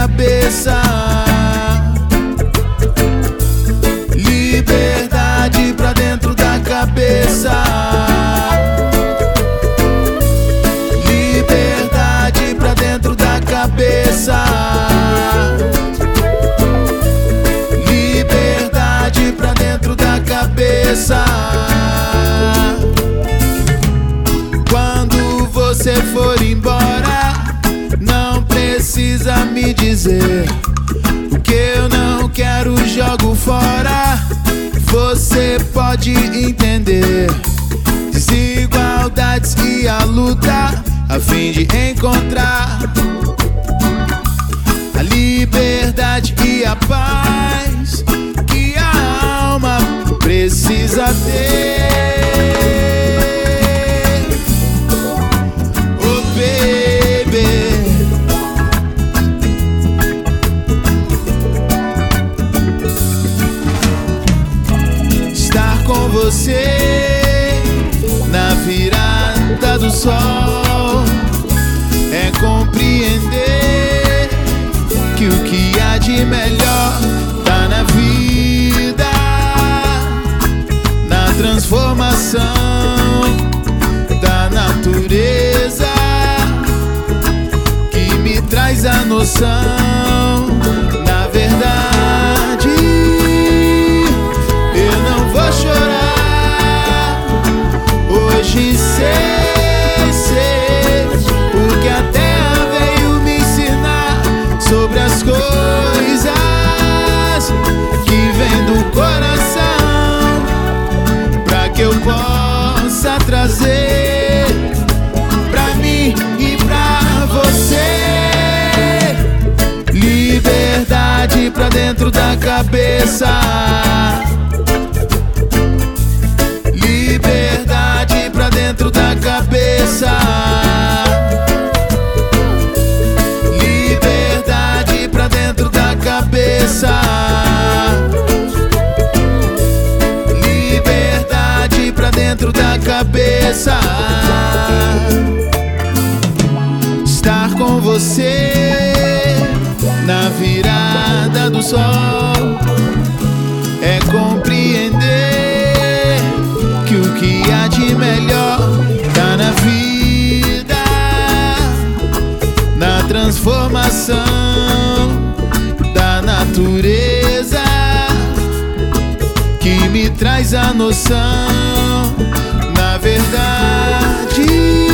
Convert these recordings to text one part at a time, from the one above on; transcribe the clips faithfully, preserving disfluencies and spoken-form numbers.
cabeça. Liberdade pra dentro da cabeça. Liberdade pra dentro da cabeça. Liberdade pra dentro da cabeça. Quando você for embora, não precisa me dizer o que eu não quero, jogo fora. Você pode entender desigualdades e a luta a fim de encontrar a liberdade e a paz que a alma precisa ter. Oh baby, estar com você na virada do sol é compreender que o que há de melhor tá na vida, na transformação da natureza que me traz a noção. Na verdade, eu não vou chorar hoje, sei, sei o que a terra veio me ensinar sobre as coisas que vem do coração, pra que eu possa trazer pra mim e pra você. Liberdade pra dentro da cabeça. Liberdade pra dentro da cabeça. Liberdade pra dentro da cabeça. Liberdade pra dentro da cabeça. Estar com você na virada do sol é compreender que o que há de melhor tá na vida, na transformação da natureza que me traz a noção. Na verdade,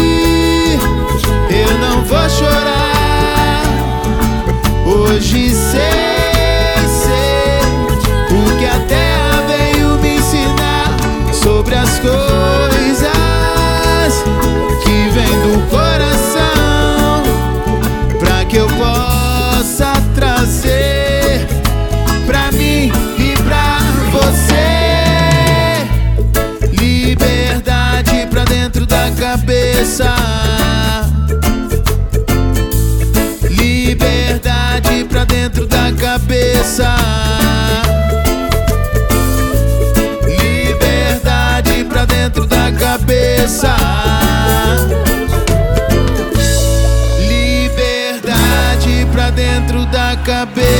eu não vou chorar hoje, sei, sei o que a terra veio me ensinar sobre as coisas que vem do coração, pra que eu possa trazer pra mim e pra você. Liberdade pra dentro da cabeça. Liberdade pra dentro da cabeça. Liberdade pra dentro da cabeça. Liberdade pra dentro da cabeça.